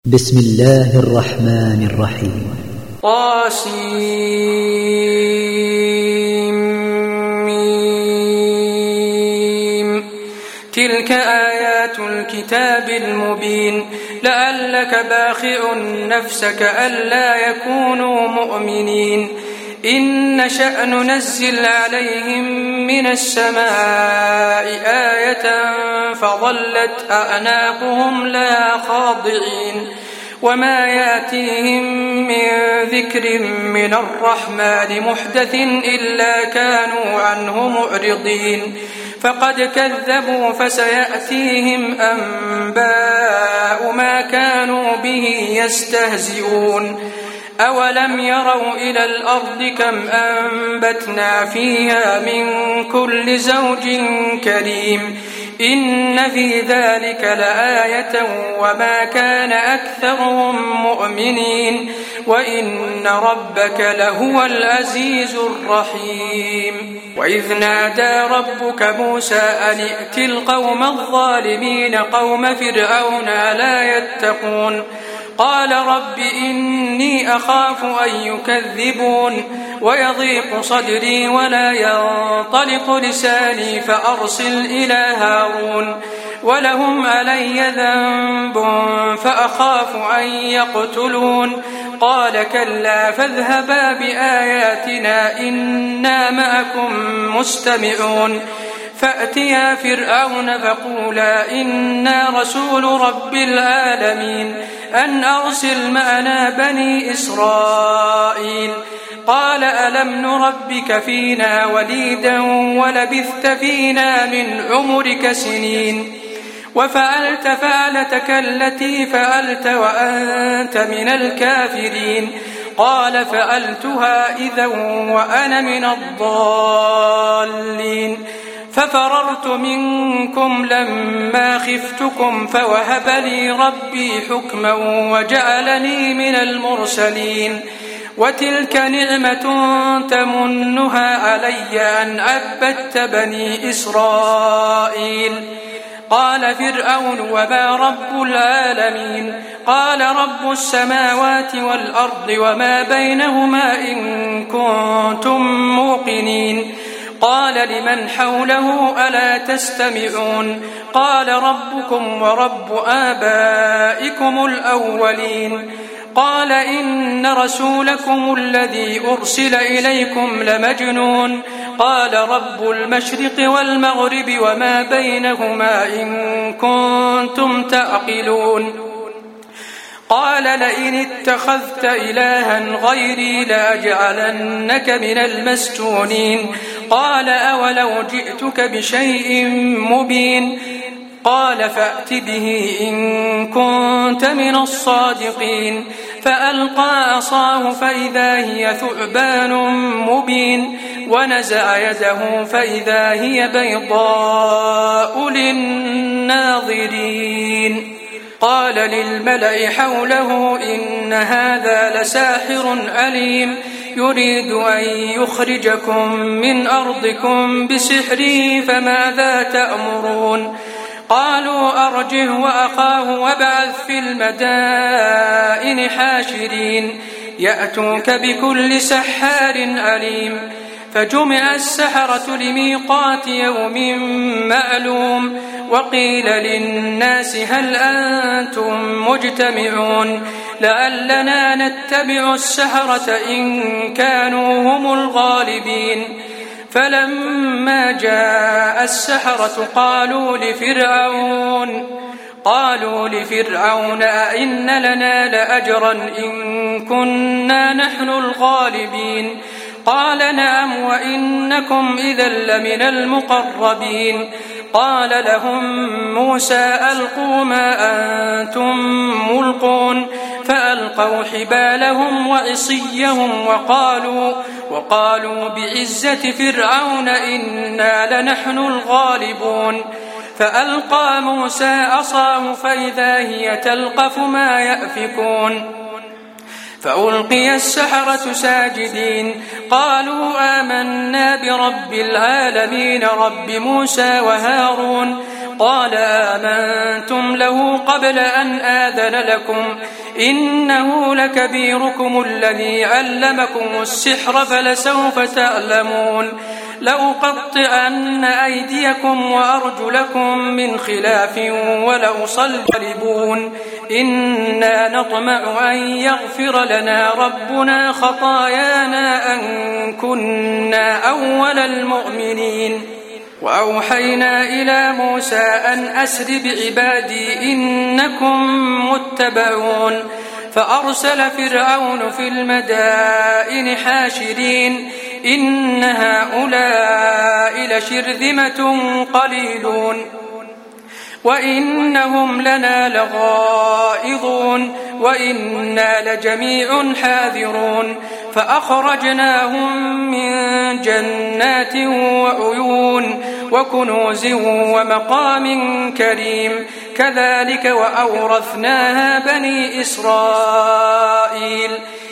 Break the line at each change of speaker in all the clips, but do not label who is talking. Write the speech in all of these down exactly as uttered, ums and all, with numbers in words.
بسم الله الرحمن الرحيم.
طاسيم. تلك آيات الكتاب المبين. لعلك باخع نفسك ألا يكونوا مؤمنين. إن نشأ ننزل عليهم من السماء آية فظلت أعناقهم لا خاضعين وما ياتيهم من ذكر من الرحمن محدث إلا كانوا عنه معرضين. فقد كذبوا فسيأتيهم أنباء ما كانوا به يستهزئون. أولم يروا إلى الأرض كم أنبتنا فيها من كل زوج كريم. إن في ذلك لآية وما كان أكثرهم مؤمنين وإن ربك لهو العزيز الرحيم. وإذ نادى ربك موسى أن ائت القوم الظالمين قوم فرعون لا يتقون. قال رب إني أخاف أن يكذبون ويضيق صدري ولا ينطلق لساني فأرسل إلى هارون ولهم علي ذنب فأخاف أن يقتلون. قال كلا فاذهبا بآياتنا إنا معكم مستمعون. فأتيا فرعون فقولا إنا رسول رب العالمين أن أرسل معنا بني إسرائيل. قال ألم نربك فينا وليدا ولبثت فينا من عمرك سنين وفعلت فعلتك التي فعلت وأنت من الكافرين. قال فعلتها إذا وأنا من الضالين. ففررت منكم لما خفتكم فوهب لي ربي حكما وجعلني من المرسلين. وتلك نعمة تمنها علي أن عبدت بني إسرائيل. قال فرعون وما رب العالمين. قال رب السماوات والأرض وما بينهما إن كنتم موقنين. قال لمن حوله ألا تستمعون. قال ربكم ورب آبائكم الأولين. قال إن رسولكم الذي أرسل إليكم لمجنون. قال رب المشرق والمغرب وما بينهما إن كنتم تعقلون. قال لئن اتخذت إلها غيري لأجعلنك من المسجونين. قال أولو جئتك بشيء مبين. قال فأت به إن كنت من الصادقين. فألقى عصاه فإذا هي ثعبان مبين ونزع يده فإذا هي بيضاء للناظرين. قال للملأ حوله إن هذا لساحر عليم يريد أن يخرجكم من أرضكم بسحره فماذا تأمرون. قالوا أرجه وأخاه وابعث في المدائن حاشرين يأتوك بكل سحار عليم. فجمع السحرة لميقات يوم معلوم. وقيل للناس هل أنتم مجتمعون لعلنا نتبع السحرة إن كانوا هم الغالبين. فلما جاء السحرة قالوا لفرعون قالوا لفرعون أئن لنا لأجرا إن كنا نحن الغالبين. قال نعم وإنكم إذا لمن المقربين. قال لهم موسى ألقوا ما أنتم ملقون. فألقوا حبالهم وعصيهم وقالوا, وقالوا بعزة فرعون إنا لنحن الغالبون. فألقى موسى عصاه فإذا هي تلقف ما يأفكون. فألقي السحرة ساجدين قالوا آمنا برب العالمين رب موسى وهارون. قال آمنتم له قبل أن آذن لكم إنه لكبيركم الذي علمكم السحر فلسوف تعلمون لأقطعن أيديكم وأرجلكم من خلاف ولأصلبون إنا نطمع أن يغفر لنا ربنا خطايانا أن كنا أول المؤمنين وأوحينا إلى موسى أن أسر بعبادي إنكم متبعون فأرسل فرعون في المدائن حاشرين إن هؤلاء لشرذمة قليلون وإنهم لنا لغائظون وإنا لجميع حاذرون فأخرجناهم من جنات وعيون وكنوز ومقام كريم كذلك وأورثناها بني إسرائيل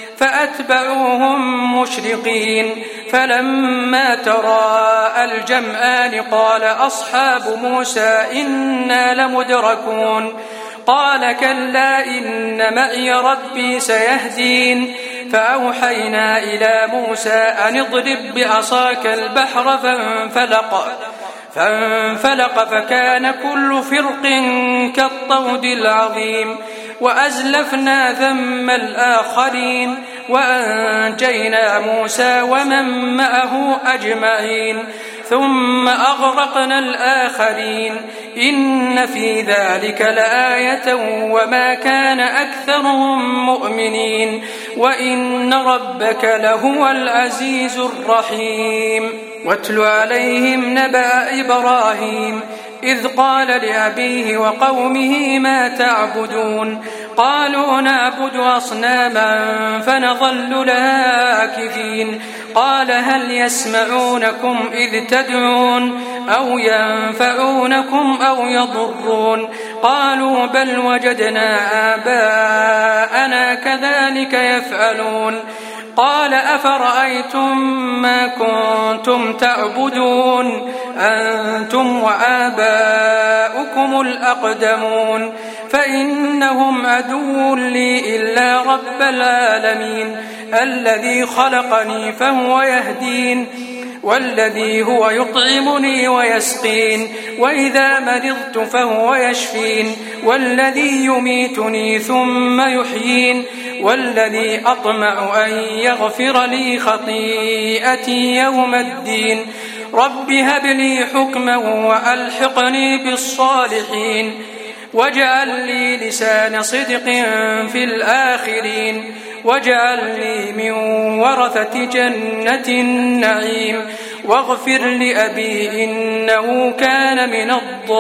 فأتبعوهم مشرقين فلما تراءى الجمعان قال أصحاب موسى إنا لمدركون قال كلا إن معي ربي سيهدين فأوحينا إلى موسى أن اضرب بعصاك البحر فانفلق فانفلق فكان كل فرق كالطود العظيم وأزلفنا ثم الآخرين وأنجينا موسى ومن معه أجمعين ثم أغرقنا الآخرين إن في ذلك لآية وما كان أكثرهم مؤمنين وإن ربك لهو العزيز الرحيم واتل عليهم نبأ إبراهيم إذ قال لأبيه وقومه ما تعبدون قالوا نعبد أصناما فنظل لها آكفين قال هل يسمعونكم إذ تدعون أو ينفعونكم أو يضرون قالوا بل وجدنا آباءنا كذلك يفعلون قال أفرأيتم ما كنتم تعبدون أنتم وآباؤكم الأقدمون فإنهم عدو لي إلا رب العالمين الذي خلقني فهو يهدين والذي هو يطعمني ويسقين وإذا مرضت فهو يشفين والذي يميتني ثم يحيين والذي أطمع أن يغفر لي خطيئتي يوم الدين رب هب لي حكما وألحقني بالصالحين واجعل لي لسان صدق في الآخرين واجعل لي من ورثة جنة النعيم واغفر لأبي إنه كان من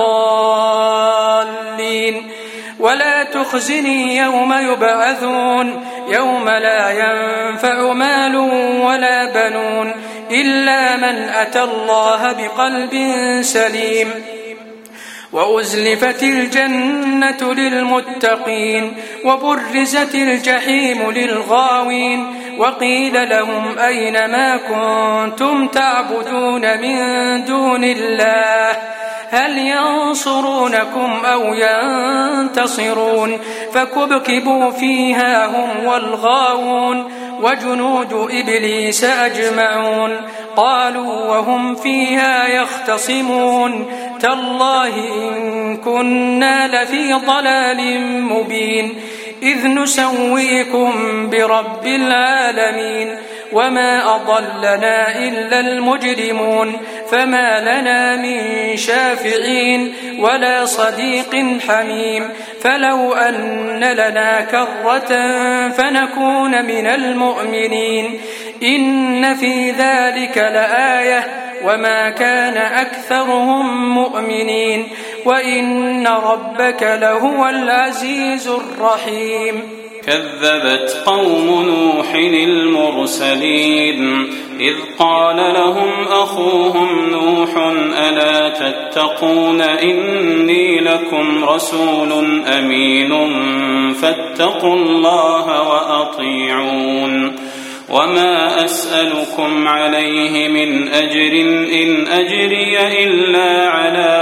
الضالين ولا تخزني يوم يبعثون يوم لا ينفع مال ولا بنون إلا من أتى الله بقلب سليم وأزلفت الجنة للمتقين وبرزت الجحيم للغاوين وقيل لهم أين ما كنتم تعبدون من دون الله هل ينصرونكم أو ينتصرون فكبكبوا فيها هم والغاوون وجنود إبليس أجمعون قالوا وهم فيها يختصمون تالله إن كنا لفي ضلال مبين إذ نسويكم برب العالمين وما أضلنا إلا المجرمون فما لنا من شافعين ولا صديق حميم فلو أن لنا كرة فنكون من المؤمنين إن في ذلك لآية وما كان أكثرهم مؤمنين وإن ربك لهو العزيز الرحيم
كذبت قوم نوح المرسلين إذ قال لهم أخوهم نوح ألا تتقون إني لكم رسول أمين فاتقوا الله وأطيعون وما أسألكم عليه من أجر إن أجري إلا على رب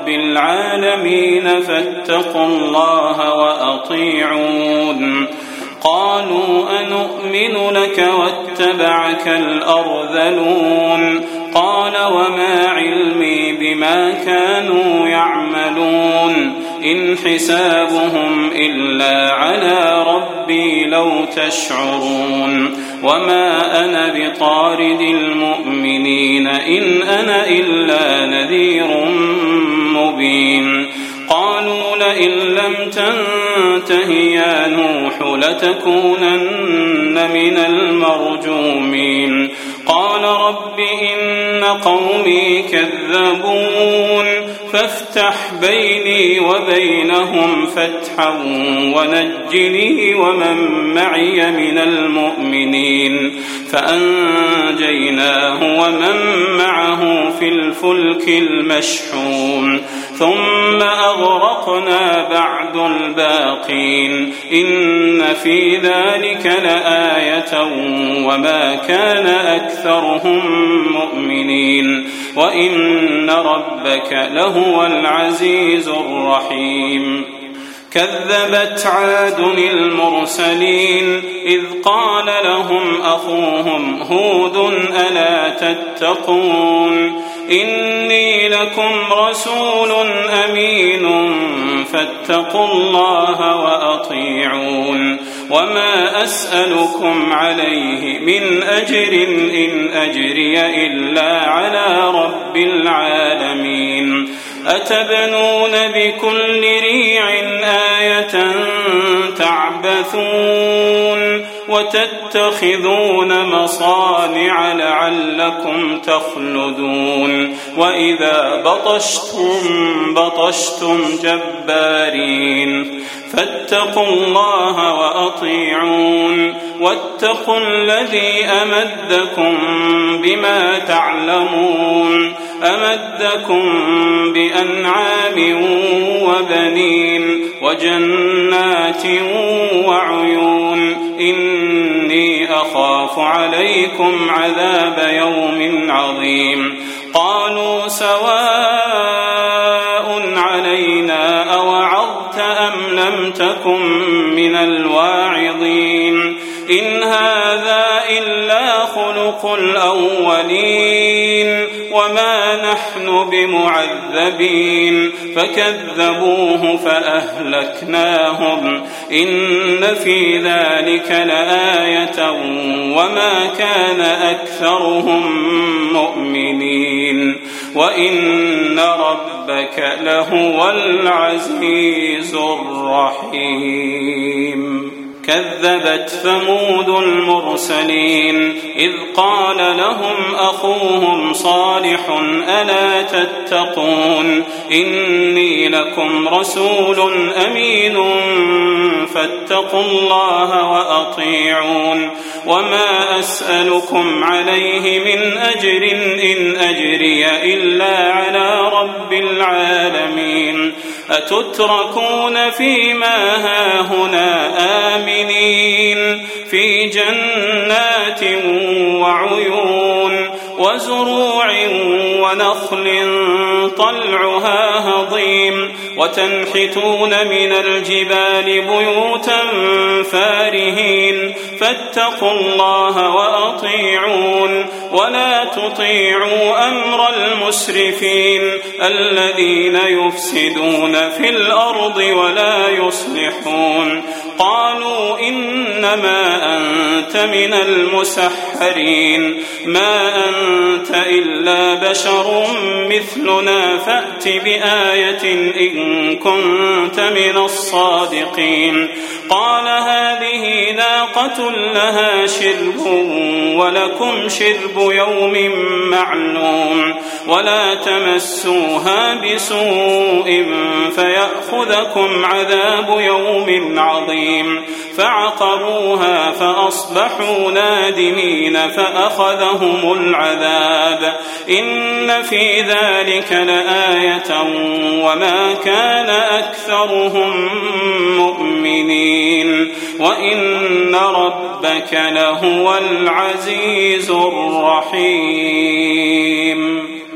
رب العالمين فاتقوا الله وأطيعون قالوا أنؤمن لك واتبعك الأرذلون قال وما علمي بما كانوا يعملون إن حسابهم إلا على ربي لو تشعرون وما أنا بطارد المؤمنين إن أنا إلا نذير مبين قالوا لئن لم تنته يا نوح لتكونن من المرجومين قال رب إن قومي كذبون فافتح بيني وبينهم فتحا ونجني ومن معي من المؤمنين فأنجيناه ومن معه في الفلك المشحون ثم أغرقنا بعد الباقين إن في ذلك لآية وما كان أكثرهم مؤمنين وإن ربك لهو العزيز الرحيم كذبت عاد المرسلين إذ قال لهم أخوهم هود ألا تتقون إني لكم رسول أمين فاتقوا الله وأطيعون وما أسألكم عليه من أجر إن أجري إلا على رب العالمين أتبنون بكل ريع آية تعبثون وتتخذون مصانع لعلكم تخلدون وإذا بطشتم بطشتم جبارين فاتقوا الله وأطيعون واتقوا الذي أمدكم بما تعلمون أمدكم بأنعام وبنين وجنات وعيون إني أخاف عليكم عذاب يوم عظيم قالوا سواء علينا أوعظت أم لم تكن من الواعظين إن هذا إلا خلق الأولين وما نحن بمعذبين فكذبوه فأهلكناهم إن في ذلك لآية وما كان أكثرهم مؤمنين وإن ربك لهو العزيز الرحيم كذبت ثمود المرسلين إذ قال لهم أخوهم صالح ألا تتقون إني لكم رسول أمين فاتقوا الله وأطيعون وما أسألكم عليه من أجر إن أجري إلا على رب العالمين أتتركون فيما هاهنا آمنين في جنات وعيون وزروع ونخل طلعها هضيم وتنحتون من الجبال بيوتا فارهين فاتقوا الله وأطيعون ولا تطيعوا أمر المسرفين الذين يفسدون في الأرض ولا يصلحون قالوا إنما أنت من المسحرين ما أنت إلا بشر مثلنا فأت بآية إن كنت من الصادقين قال هذه ناقة لها شرب ولكم شرب يوم معلوم ولا تمسوها بسوء فيأخذكم عذاب يوم عظيم فعقروها فأصبحوا نادمين فأخذهم العذاب إن في ذلك لآية وما كان أكثرهم مؤمنين وإن ربك لهو العزيز الرحيم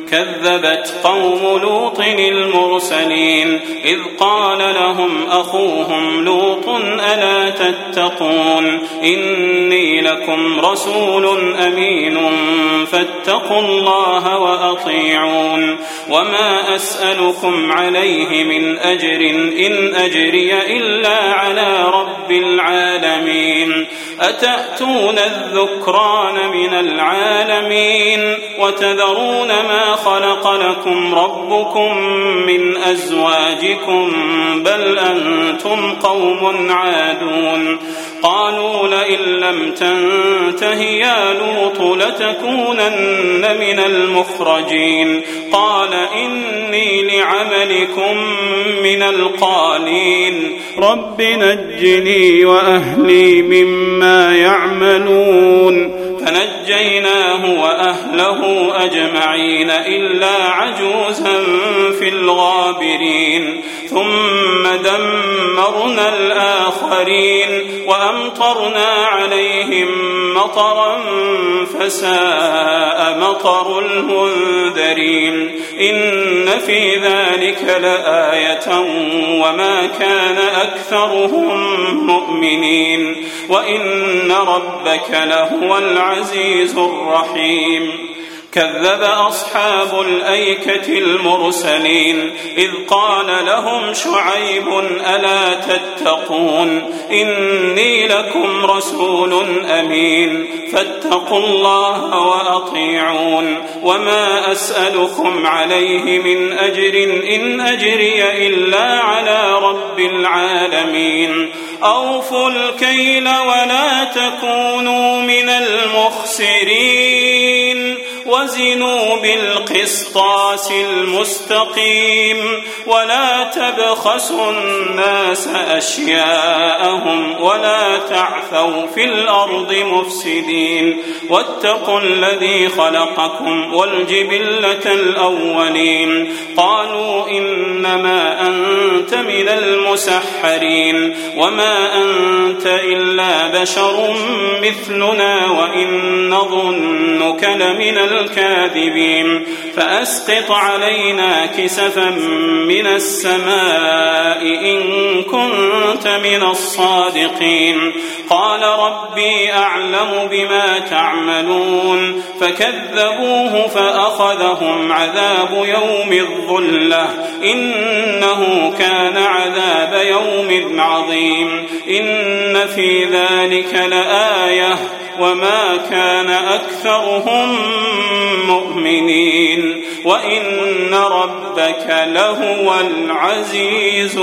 كذبت قوم لوط المرسلين إذ قال لهم أخوهم لوط ألا تتقون إني لكم رسول أمين فاتقوا الله وأطيعون وما أسألكم عليه من أجر إن أجري إلا على رب العالمين أتأتون الذكران من العالمين وتذرون ما خلق لكم ربكم من أزواجكم بل أنتم قوم عادون قالوا لئن لم تنته يا لوط لتكونن من المخرجين قال إني لعملكم من القالين رب نجني وأهلي مما يعملون فنجيناه وأهله أجمعين إلا عجوزا في الغابرين ثم دمرنا الآخرين وأمطرنا عليهم مطرا فساء مطر المنذرين إن في ذلك لآية وما كان أكثرهم مؤمنين وإن ربك لهو العزيز الرحيم كذب أصحاب الأيكة المرسلين إذ قال لهم شعيب ألا تتقون إني لكم رسول أمين فاتقوا الله وأطيعون وما أسألكم عليه من أجر إن أجري إلا على رب العالمين أوفوا الكيل ولا تكونوا من المخسرين وزنوا بالقسطاس المستقيم ولا تبخسوا الناس أشياءهم ولا تعثوا في الأرض مفسدين واتقوا الذي خلقكم والجبلة الأولين قالوا إنما أنت من المسحرين وما أنت إلا بشر مثلنا وإن نظنك لمن الكاذبين فأسقط علينا كسفا من السماء إن كنت من الصادقين قال ربي أعلم بما تعملون فكذبوه فأخذهم عذاب يوم الظلة إنه كان عذاب يوم عظيم إن في ذلك لآية وما كان أكثرهم مؤمنين وإن ربك لهو العزيز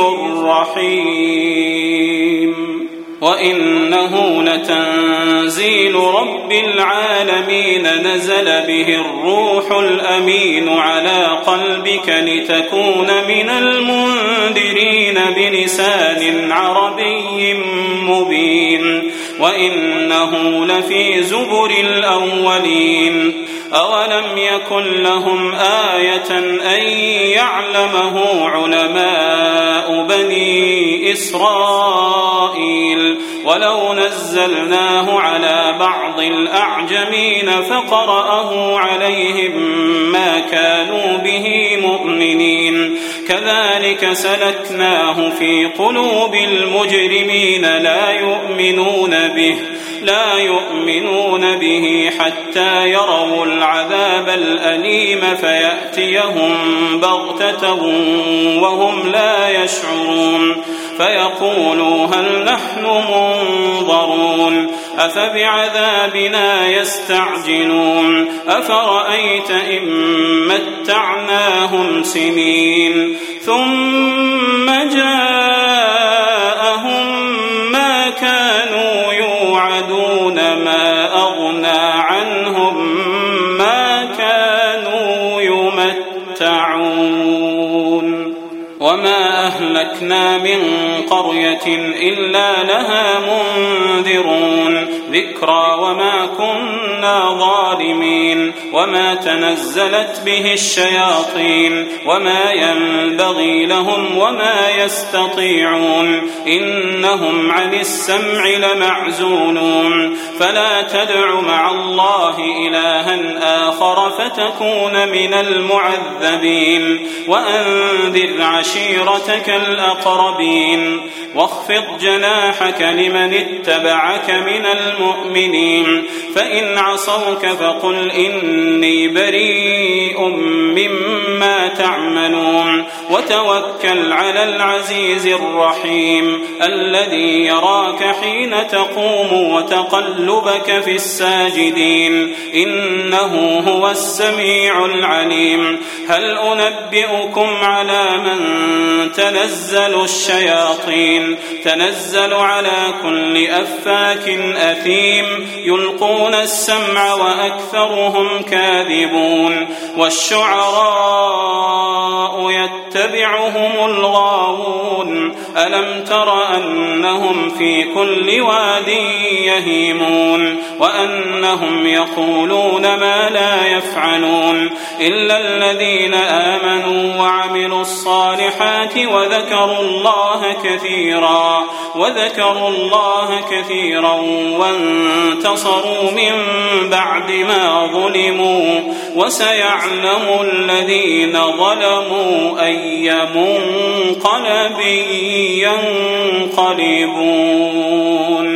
الرحيم وإنه لتنزيل رب العالمين نزل به الروح الأمين على قلبك لتكون من المنذرين بلسان عربي مبين وإنه لفي زبر الأولين أولم يكن لهم آية أن يعلمه علماء بني إسرائيل ولو نزلناه على بعض الأعجمين فقرأه عليهم ما كانوا به مؤمنين كذلك سلكناه في قلوب المجرمين لا يؤمنون به لا يؤمنون به حتى يروا العذاب الأليم فيأتيهم بغتة وهم لا يشعرون فيقولوا هل نحن منظرون أفبعذابنا يستعجلون أفرأيت إن متعناهم سنين ثم جاءهم ما كانوا يوعدون ما أغنى عنهم ما كانوا يمتعون وما أهلكنا من قرية إلا لها منذرون ذكرى وما كنا ظالمين وما تنزلت به الشياطين وما ينبغي لهم وما يستطيعون إنهم عن السمع لمعزولون فلا تدع مع الله إلها آخر فتكون من المعذبين وأنذر عشيرتك الأقربين واخفض جناحك لمن اتبعك من المؤمنين فإن عصوك فقل إني بريء مما تعملون وتوكل على العزيز الرحيم الذي يراك حين تقوم وتقلبك في الساجدين إنه هو السميع العليم هل أنبئكم على من تنزل الشياطين تنزل على كل أفاك أثيم يلقون السمع وأكثرهم كاذبون والشعراء يتبعهم الغاوون ألم تر أنهم في كل واد يهيمون وأنهم يقولون ما لا يفعلون إلا الذين آمنوا وعملوا الصالحات وذكروا الله كثيرا وذكروا الله كثيرا وانتصروا من بعد ما ظلموا وسيعلم الذين ظلموا أي منقلب ينقلبون.